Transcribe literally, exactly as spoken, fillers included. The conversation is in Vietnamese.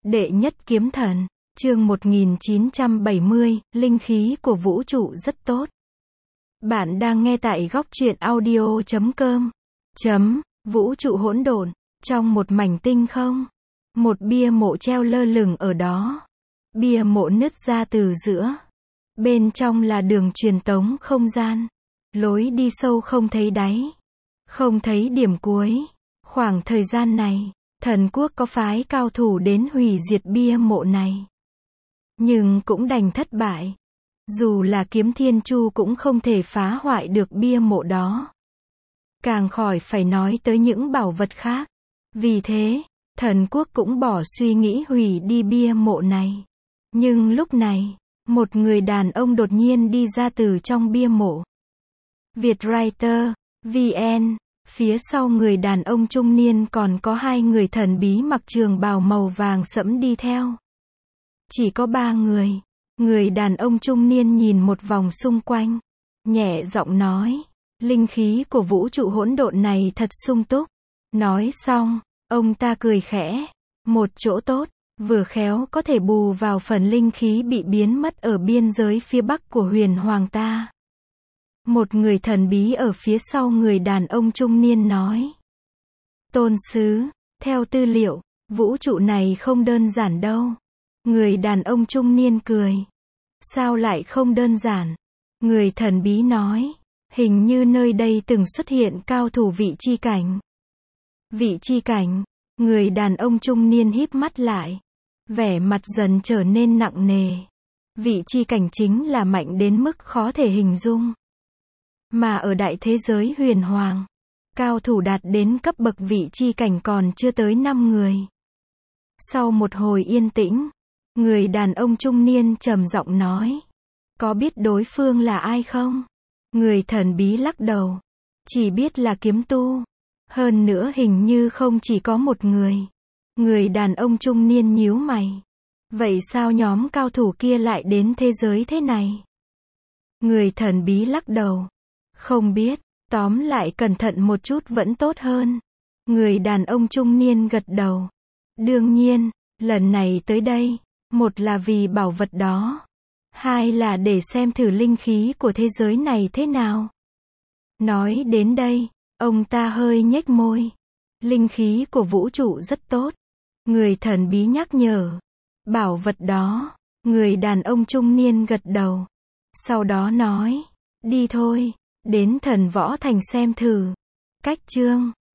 Đệ nhất kiếm thần, chương một nghìn chín trăm bảy mươi, linh khí của vũ trụ rất tốt. Bạn đang nghe tại góc truyện audio chấm com. Chấm, vũ trụ hỗn độn, trong một mảnh tinh không. Một bia mộ treo lơ lửng ở đó. Bia mộ nứt ra từ giữa. Bên trong là đường truyền tống không gian. Lối đi sâu không thấy đáy. Không thấy điểm cuối. Khoảng thời gian này, thần quốc có phái cao thủ đến hủy diệt bia mộ này. Nhưng cũng đành thất bại. Dù là kiếm thiên chu cũng không thể phá hoại được bia mộ đó. Càng khỏi phải nói tới những bảo vật khác. Vì thế, thần quốc cũng bỏ suy nghĩ hủy đi bia mộ này. Nhưng lúc này, một người đàn ông đột nhiên đi ra từ trong bia mộ. Vietwriter, vê en. Phía sau người đàn ông trung niên còn có hai người thần bí mặc trường bào màu vàng sẫm đi theo. Chỉ có ba người. Người đàn ông trung niên nhìn một vòng xung quanh. Nhẹ giọng nói. Linh khí của vũ trụ hỗn độn này thật sung túc. Nói xong, ông ta cười khẽ. Một chỗ tốt, vừa khéo có thể bù vào phần linh khí bị biến mất ở biên giới phía bắc của huyền hoàng ta. Một người thần bí ở phía sau người đàn ông trung niên nói. Tôn sứ, theo tư liệu, vũ trụ này không đơn giản đâu. Người đàn ông trung niên cười. Sao lại không đơn giản? Người thần bí nói. Hình như nơi đây từng xuất hiện cao thủ vị chi cảnh. Vị chi cảnh? Người đàn ông trung niên híp mắt lại. Vẻ mặt dần trở nên nặng nề. Vị chi cảnh chính là mạnh đến mức khó thể hình dung. Mà ở đại thế giới huyền hoàng, cao thủ đạt đến cấp bậc vị chi cảnh còn chưa tới năm người. Sau một hồi yên tĩnh, người đàn ông trung niên trầm giọng nói. Có biết đối phương là ai không? Người thần bí lắc đầu. Chỉ biết là kiếm tu. Hơn nữa hình như không chỉ có một người. Người đàn ông trung niên nhíu mày. Vậy sao nhóm cao thủ kia lại đến thế giới thế này? Người thần bí lắc đầu. Không biết, tóm lại cẩn thận một chút vẫn tốt hơn. Người đàn ông trung niên gật đầu. Đương nhiên, lần này tới đây, một là vì bảo vật đó. Hai là để xem thử linh khí của thế giới này thế nào. Nói đến đây, ông ta hơi nhếch môi. Linh khí của vũ trụ rất tốt. Người thần bí nhắc nhở. Bảo vật đó, người đàn ông trung niên gật đầu. Sau đó nói, đi thôi. Đến thần võ thành xem thử. Cách chương